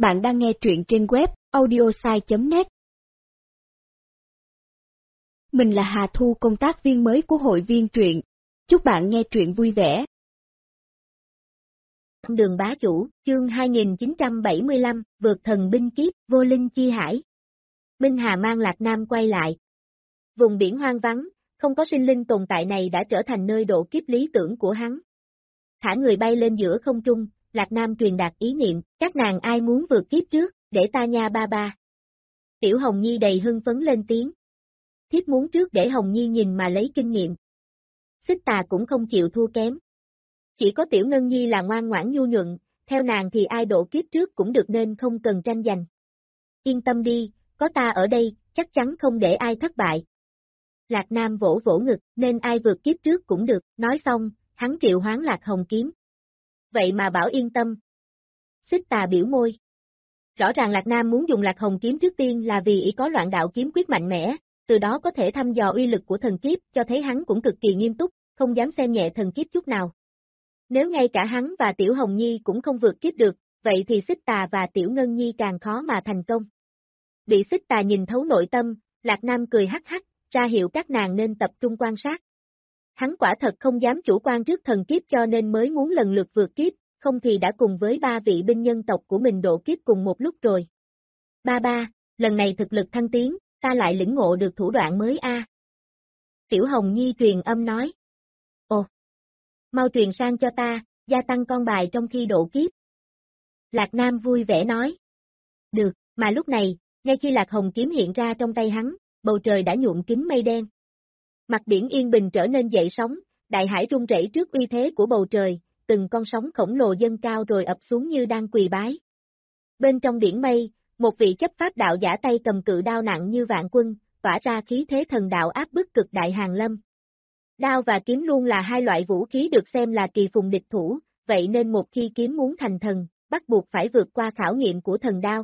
Bạn đang nghe truyện trên web audiosai.net. Mình là Hà Thu, công tác viên mới của hội viên truyện. Chúc bạn nghe truyện vui vẻ. Đường bá chủ, chương 2975, vượt thần binh kiếp, vô linh chi hải. Minh Hà mang Lạc Nam quay lại. Vùng biển hoang vắng, không có sinh linh tồn tại này đã trở thành nơi độ kiếp lý tưởng của hắn. Thả người bay lên giữa không trung, Lạc Nam truyền đạt ý niệm, các nàng ai muốn vượt kiếp trước, để ta nha ba ba. Tiểu Hồng Nhi đầy hưng phấn lên tiếng. Thiếp muốn trước để Hồng Nhi nhìn mà lấy kinh nghiệm. Xích Tà cũng không chịu thua kém. Chỉ có Tiểu Ngân Nhi là ngoan ngoãn nhu nhuận, theo nàng thì ai độ kiếp trước cũng được nên không cần tranh giành. Yên tâm đi, có ta ở đây, chắc chắn không để ai thất bại. Lạc Nam vỗ vỗ ngực, nên ai vượt kiếp trước cũng được, nói xong, hắn triệu hoán Lạc Hồng kiếm. Vậy mà bảo yên tâm. Xích Tà biểu môi. Rõ ràng Lạc Nam muốn dùng Lạc Hồng kiếm trước tiên là vì ý có loạn đạo kiếm quyết mạnh mẽ, từ đó có thể thăm dò uy lực của thần kiếp, cho thấy hắn cũng cực kỳ nghiêm túc, không dám xem nhẹ thần kiếp chút nào. Nếu ngay cả hắn và Tiểu Hồng Nhi cũng không vượt kiếp được, vậy thì Xích Tà và Tiểu Ngân Nhi càng khó mà thành công. Bị Xích Tà nhìn thấu nội tâm, Lạc Nam cười hắc hắc, ra hiệu các nàng nên tập trung quan sát. Hắn quả thật không dám chủ quan trước thần kiếp cho nên mới muốn lần lượt vượt kiếp, không thì đã cùng với ba vị binh nhân tộc của mình độ kiếp cùng một lúc rồi. Ba ba, lần này thực lực thăng tiến, ta lại lĩnh ngộ được thủ đoạn mới a. Tiểu Hồng Nhi truyền âm nói. Ồ, mau truyền sang cho ta, gia tăng con bài trong khi độ kiếp. Lạc Nam vui vẻ nói. Được, mà lúc này, ngay khi Lạc Hồng kiếm hiện ra trong tay hắn, bầu trời đã nhuộm kín mây đen. Mặt biển yên bình trở nên dậy sóng, đại hải rung rẩy trước uy thế của bầu trời, từng con sóng khổng lồ dâng cao rồi ập xuống như đang quỳ bái. Bên trong biển mây, một vị chấp pháp đạo giả tay cầm cự đao nặng như vạn quân, tỏa ra khí thế thần đạo áp bức cực đại hàng lâm. Đao và kiếm luôn là hai loại vũ khí được xem là kỳ phùng địch thủ, vậy nên một khi kiếm muốn thành thần, bắt buộc phải vượt qua khảo nghiệm của thần đao.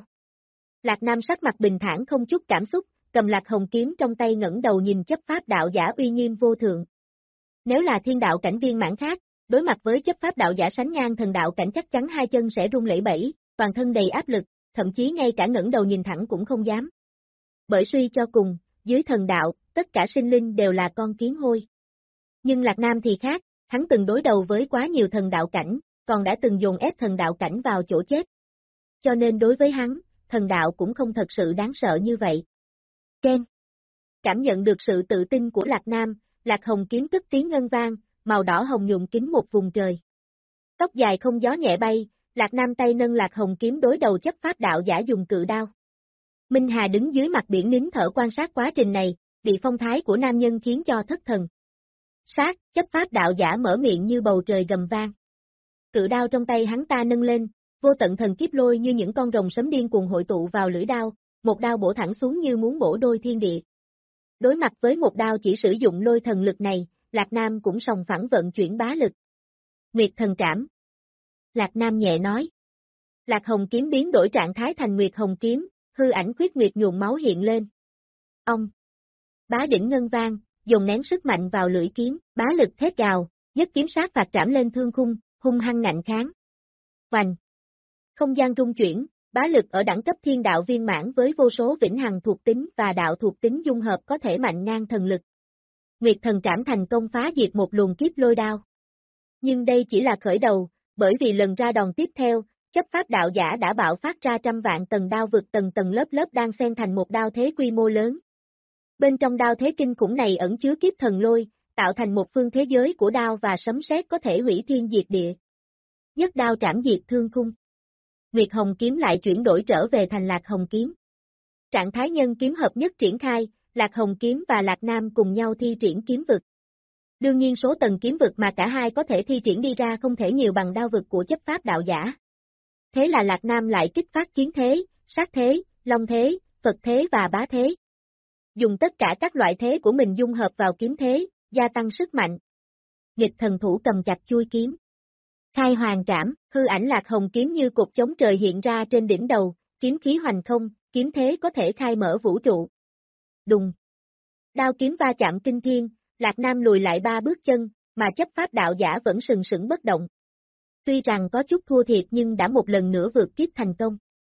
Lạc Nam sắc mặt bình thản không chút cảm xúc, cầm Lạc Hồng kiếm trong tay ngẩng đầu nhìn chấp pháp đạo giả uy nghiêm vô thượng. Nếu là thiên đạo cảnh viên mãn khác, đối mặt với chấp pháp đạo giả sánh ngang thần đạo cảnh chắc chắn hai chân sẽ run lẩy bẩy, toàn thân đầy áp lực, thậm chí ngay cả ngẩng đầu nhìn thẳng cũng không dám. Bởi suy cho cùng, dưới thần đạo, tất cả sinh linh đều là con kiến hôi. Nhưng Lạc Nam thì khác, hắn từng đối đầu với quá nhiều thần đạo cảnh, còn đã từng dồn ép thần đạo cảnh vào chỗ chết. Cho nên đối với hắn, thần đạo cũng không thật sự đáng sợ như vậy. Ken. Cảm nhận được sự tự tin của Lạc Nam, Lạc Hồng kiếm cất tiếng ngân vang, màu đỏ hồng nhuộm kín một vùng trời. Tóc dài không gió nhẹ bay, Lạc Nam tay nâng Lạc Hồng kiếm đối đầu chấp pháp đạo giả dùng cự đao. Minh Hà đứng dưới mặt biển nín thở quan sát quá trình này, bị phong thái của nam nhân khiến cho thất thần. Sát, chấp pháp đạo giả mở miệng như bầu trời gầm vang. Cự đao trong tay hắn ta nâng lên, vô tận thần kiếp lôi như những con rồng sấm điên cuồng hội tụ vào lưỡi đao, một đao bổ thẳng xuống như muốn bổ đôi thiên địa. Đối mặt với một đao chỉ sử dụng lôi thần lực này, Lạc Nam cũng sòng phẳng vận chuyển bá lực. Nguyệt thần trảm. Lạc Nam nhẹ nói. Lạc Hồng kiếm biến đổi trạng thái thành Nguyệt Hồng kiếm, hư ảnh khuyết nguyệt nhuộm máu hiện lên. Ông. Bá đỉnh ngân vang, dồn nén sức mạnh vào lưỡi kiếm, bá lực thét gào, nhất kiếm sát phạt trảm lên thương khung, hung hăng ngạnh kháng. Hoành. Không gian rung chuyển, bá lực ở đẳng cấp thiên đạo viên mãn với vô số vĩnh hằng thuộc tính và đạo thuộc tính dung hợp có thể mạnh ngang thần lực. Nguyệt thần trảm thành công phá diệt một luồng kiếp lôi đao. Nhưng đây chỉ là khởi đầu, bởi vì lần ra đòn tiếp theo, chấp pháp đạo giả đã bạo phát ra trăm vạn tầng đao vực tầng tầng lớp lớp đang xen thành một đao thế quy mô lớn. Bên trong đao thế kinh khủng này ẩn chứa kiếp thần lôi, tạo thành một phương thế giới của đao và sấm sét có thể hủy thiên diệt địa. Nhất đao trảm diệt thương khung. Nguyệt Hồng kiếm lại chuyển đổi trở về thành Lạc Hồng kiếm. Trạng thái nhân kiếm hợp nhất triển khai, Lạc Hồng kiếm và Lạc Nam cùng nhau thi triển kiếm vực. Đương nhiên số tầng kiếm vực mà cả hai có thể thi triển đi ra không thể nhiều bằng đao vực của chấp pháp đạo giả. Thế là Lạc Nam lại kích phát chiến thế, sát thế, long thế, Phật thế và bá thế. Dùng tất cả các loại thế của mình dung hợp vào kiếm thế, gia tăng sức mạnh. Nghịch thần thủ cầm chặt chuôi kiếm. Khai hoàng trảm, hư ảnh Lạc Hồng kiếm như cột chống trời hiện ra trên đỉnh đầu, kiếm khí hoành không, kiếm thế có thể khai mở vũ trụ. Đùng. Đao kiếm va chạm kinh thiên, Lạc Nam lùi lại 3 bước chân, mà chấp pháp đạo giả vẫn sừng sững bất động. Tuy rằng có chút thua thiệt nhưng đã một lần nữa vượt kiếp thành công.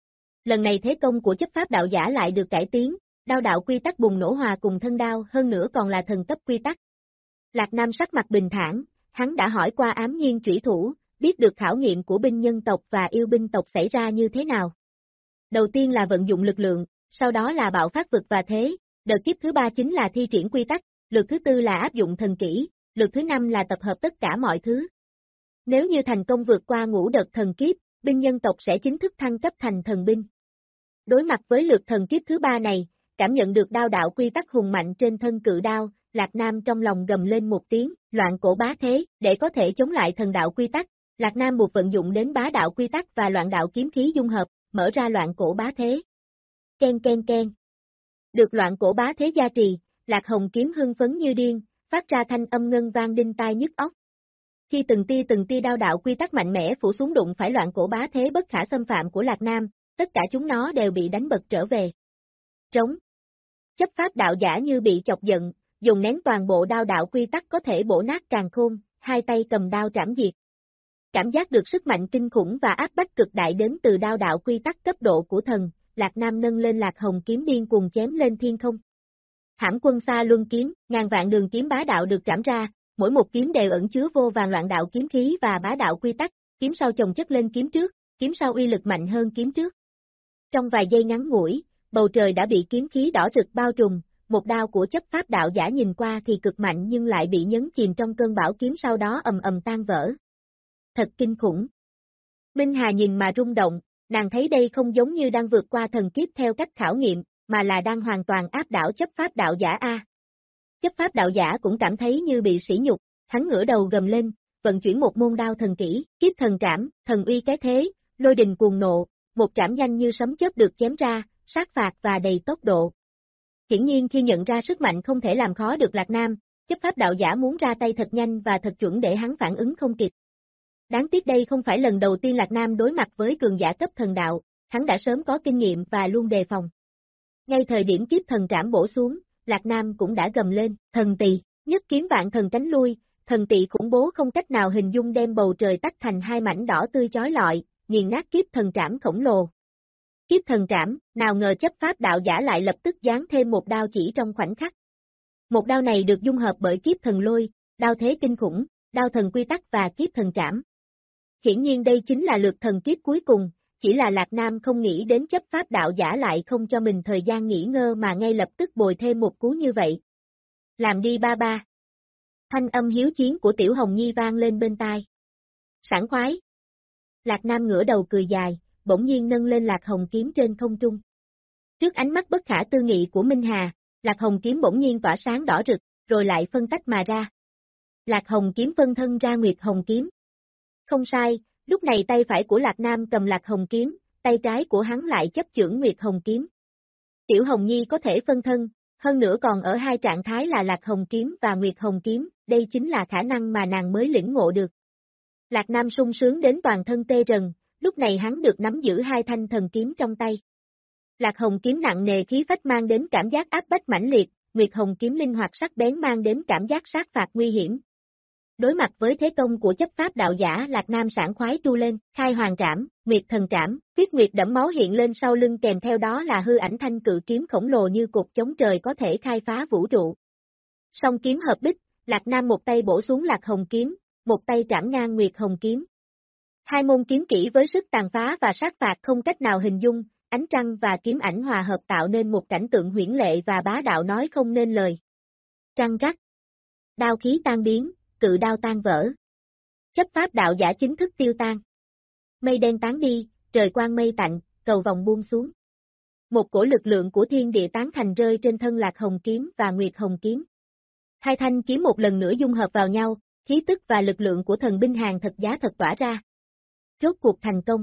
Lần này thế công của chấp pháp đạo giả lại được cải tiến, đao đạo quy tắc bùng nổ hòa cùng thân đao, hơn nữa còn là thần cấp quy tắc. Lạc Nam sắc mặt bình thản, hắn đã hỏi qua ám nhiên chủy thủ, biết được khảo nghiệm của binh nhân tộc và yêu binh tộc xảy ra như thế nào. Đầu tiên là vận dụng lực lượng, sau đó là bạo phát vực và thế, đợt kiếp thứ 3 chính là thi triển quy tắc, lượt thứ 4 là áp dụng thần kỹ, lượt thứ 5 là tập hợp tất cả mọi thứ. Nếu như thành công vượt qua ngũ đợt thần kiếp, binh nhân tộc sẽ chính thức thăng cấp thành thần binh. Đối mặt với lượt thần kiếp thứ 3 này, cảm nhận được đao đạo quy tắc hùng mạnh trên thân cự đao, Lạc Nam trong lòng gầm lên một tiếng, loạn cổ bá thế, để có thể chống lại thần đạo quy tắc, Lạc Nam buộc vận dụng đến bá đạo quy tắc và loạn đạo kiếm khí dung hợp, mở ra loạn cổ bá thế. Ken ken ken. Được loạn cổ bá thế gia trì, Lạc Hồng kiếm hưng phấn như điên, phát ra thanh âm ngân vang đinh tai nhức óc. Khi từng tia đao đạo quy tắc mạnh mẽ phủ xuống đụng phải loạn cổ bá thế bất khả xâm phạm của Lạc Nam, tất cả chúng nó đều bị đánh bật trở về. Trống. Chấp pháp đạo giả như bị chọc giận, dùng nén toàn bộ đao đạo quy tắc có thể bổ nát càn khôn, hai tay cầm đao trảm diệt. Cảm giác được sức mạnh kinh khủng và áp bách cực đại đến từ đao đạo quy tắc cấp độ của thần, Lạc Nam nâng lên Lạc Hồng kiếm điên cuồng chém lên thiên không. Hãm quân xa luân kiếm, ngàn vạn đường kiếm bá đạo được trảm ra, mỗi một kiếm đều ẩn chứa vô vàn loạn đạo kiếm khí và bá đạo quy tắc, kiếm sau chồng chất lên kiếm trước, kiếm sau uy lực mạnh hơn kiếm trước. Trong vài giây ngắn ngủi, bầu trời đã bị kiếm khí đỏ rực bao trùm, một đao của chấp pháp đạo giả nhìn qua thì cực mạnh nhưng lại bị nhấn chìm trong cơn bão kiếm sau đó ầm ầm tan vỡ. Thật kinh khủng. Minh Hà nhìn mà rung động, nàng thấy đây không giống như đang vượt qua thần kiếp theo cách khảo nghiệm, mà là đang hoàn toàn áp đảo chấp pháp đạo giả A. Chấp pháp đạo giả cũng cảm thấy như bị sỉ nhục, hắn ngửa đầu gầm lên, vận chuyển một môn đao thần kỹ, kiếp thần trảm, thần uy cái thế, lôi đình cuồng nộ, một trảm nhanh như sấm chớp được chém ra, sát phạt và đầy tốc độ. Hiển nhiên khi nhận ra sức mạnh không thể làm khó được Lạc Nam, chấp pháp đạo giả muốn ra tay thật nhanh và thật chuẩn để hắn phản ứng không kịp. Đáng tiếc đây không phải lần đầu tiên Lạc Nam đối mặt với cường giả cấp thần đạo, hắn đã sớm có kinh nghiệm và luôn đề phòng. Ngay thời điểm kiếp thần trảm bổ xuống, Lạc Nam cũng đã gầm lên, thần tỳ, nhất kiếm vạn thần tránh lui, thần tỳ khủng bố không cách nào hình dung đem bầu trời tách thành hai mảnh đỏ tươi chói lọi, nghiền nát kiếp thần trảm khổng lồ. Kiếp thần trảm, nào ngờ chấp pháp đạo giả lại lập tức giáng thêm một đao chỉ trong khoảnh khắc. Một đao này được dung hợp bởi kiếp thần lôi, đao thế kinh khủng, đao thần quy tắc và kiếp thần trảm. Hiển nhiên đây chính là lượt thần kiếp cuối cùng, chỉ là Lạc Nam không nghĩ đến chấp pháp đạo giả lại không cho mình thời gian nghỉ ngơi mà ngay lập tức bồi thêm một cú như vậy. Làm đi ba ba. Thanh âm hiếu chiến của Tiểu Hồng Nhi vang lên bên tai. Sảng khoái. Lạc Nam ngửa đầu cười dài, bỗng nhiên nâng lên Lạc Hồng kiếm trên không trung. Trước ánh mắt bất khả tư nghị của Minh Hà, Lạc Hồng kiếm bỗng nhiên tỏa sáng đỏ rực, rồi lại phân tách mà ra. Lạc Hồng kiếm phân thân ra Nguyệt Hồng kiếm. Không sai, lúc này tay phải của Lạc Nam cầm Lạc Hồng kiếm, tay trái của hắn lại chấp chưởng Nguyệt Hồng kiếm. Tiểu Hồng Nhi có thể phân thân, hơn nữa còn ở hai trạng thái là Lạc Hồng kiếm và Nguyệt Hồng kiếm, đây chính là khả năng mà nàng mới lĩnh ngộ được. Lạc Nam sung sướng đến toàn thân tê rần, lúc này hắn được nắm giữ hai thanh thần kiếm trong tay. Lạc Hồng kiếm nặng nề khí phách mang đến cảm giác áp bách mãnh liệt, Nguyệt Hồng kiếm linh hoạt sắc bén mang đến cảm giác sát phạt nguy hiểm. Đối mặt với thế công của chấp pháp đạo giả, Lạc Nam sảng khoái tru lên, khai hoàng trảm, Nguyệt thần trảm, huyết nguyệt đẫm máu hiện lên sau lưng kèm theo đó là hư ảnh thanh cự kiếm khổng lồ như cột chống trời có thể khai phá vũ trụ. Song kiếm hợp bích, Lạc Nam một tay bổ xuống Lạc Hồng kiếm, một tay trảm ngang Nguyệt Hồng kiếm. Hai môn kiếm kỹ với sức tàn phá và sát phạt không cách nào hình dung, ánh trăng và kiếm ảnh hòa hợp tạo nên một cảnh tượng huyễn lệ và bá đạo nói không nên lời. Trăng rắc. Đao khí tan biến, cự đao tan vỡ. Chấp pháp đạo giả chính thức tiêu tan. Mây đen tán đi, trời quang mây tạnh, cầu vòng buông xuống. Một cổ lực lượng của thiên địa tán thành rơi trên thân Lạc Hồng kiếm và Nguyệt Hồng kiếm. Hai thanh kiếm một lần nữa dung hợp vào nhau, khí tức và lực lượng của thần binh hàng thật giá thật tỏa ra. Rốt cuộc thành công.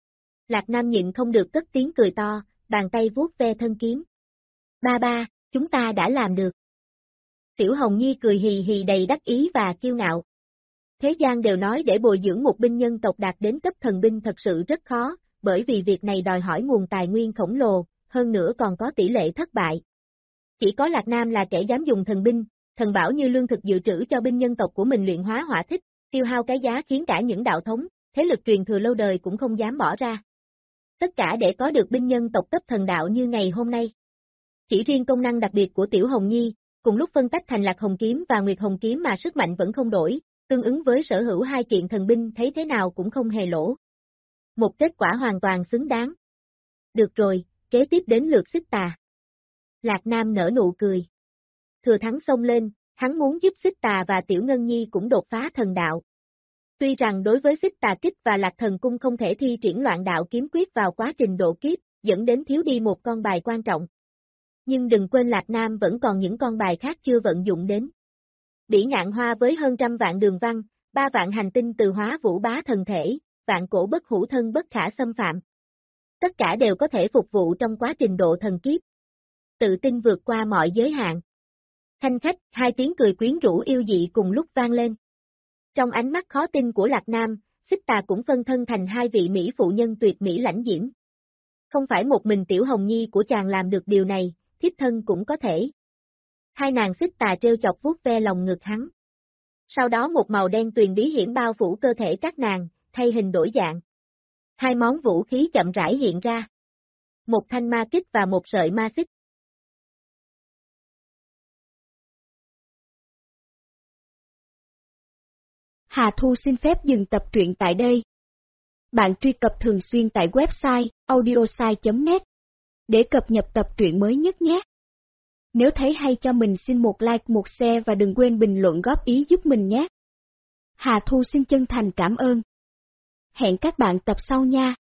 Lạc Nam nhịn không được cất tiếng cười to, bàn tay vuốt ve thân kiếm. Ba ba, chúng ta đã làm được. Tiểu Hồng Nhi cười hì hì đầy đắc ý và kiêu ngạo. Thế gian đều nói để bồi dưỡng một binh nhân tộc đạt đến cấp thần binh thật sự rất khó, bởi vì việc này đòi hỏi nguồn tài nguyên khổng lồ, hơn nữa còn có tỷ lệ thất bại. Chỉ có Lạc Nam là kẻ dám dùng thần binh, thần bảo như lương thực dự trữ cho binh nhân tộc của mình luyện hóa hỏa thích, tiêu hao cái giá khiến cả những đạo thống, thế lực truyền thừa lâu đời cũng không dám bỏ ra. tất cả để có được binh nhân tộc cấp thần đạo như ngày hôm nay. Chỉ riêng công năng đặc biệt của Tiểu Hồng Nhi, cùng lúc phân tách thành Lạc Hồng Kiếm và Nguyệt Hồng Kiếm mà sức mạnh vẫn không đổi, tương ứng với sở hữu hai kiện thần binh thấy thế nào cũng không hề lỗ. Một kết quả hoàn toàn xứng đáng. Được rồi, kế tiếp đến lượt Xích Tà. Lạc Nam nở nụ cười. Thừa thắng xông lên, hắn muốn giúp Xích Tà và Tiểu Ngân Nhi cũng đột phá thần đạo. Tuy rằng đối với Xích Tà Kích và Lạc Thần Cung không thể thi triển loạn đạo kiếm quyết vào quá trình độ kiếp, dẫn đến thiếu đi một con bài quan trọng. Nhưng đừng quên Lạc Nam vẫn còn những con bài khác chưa vận dụng đến. Bỉ Ngạn Hoa với hơn 100 vạn đường văn, 3 vạn hành tinh từ hóa vũ bá thần thể, vạn cổ bất hủ thân bất khả xâm phạm. Tất cả đều có thể phục vụ trong quá trình độ thần kiếp. Tự tin vượt qua mọi giới hạn. Thanh khách, hai tiếng cười quyến rũ yêu dị cùng lúc vang lên. Trong ánh mắt khó tin của Lạc Nam, Xích Tà cũng phân thân thành hai vị mỹ phụ nhân tuyệt mỹ lãnh diễm. Không phải một mình Tiểu Hồng Nhi của chàng làm được điều này, thiếp thân cũng có thể. Hai nàng Xích Tà trêu chọc vuốt ve lòng ngực hắn. Sau đó một màu đen tuyền bí hiểm bao phủ cơ thể các nàng, thay hình đổi dạng. Hai món vũ khí chậm rãi hiện ra. Một thanh ma kích và một sợi ma xích. Hà Thu xin phép dừng tập truyện tại đây. Bạn truy cập thường xuyên tại website audiosai.net để cập nhật tập truyện mới nhất nhé. Nếu thấy hay cho mình xin một like, một share và đừng quên bình luận góp ý giúp mình nhé. Hà Thu xin chân thành cảm ơn. Hẹn các bạn tập sau nha.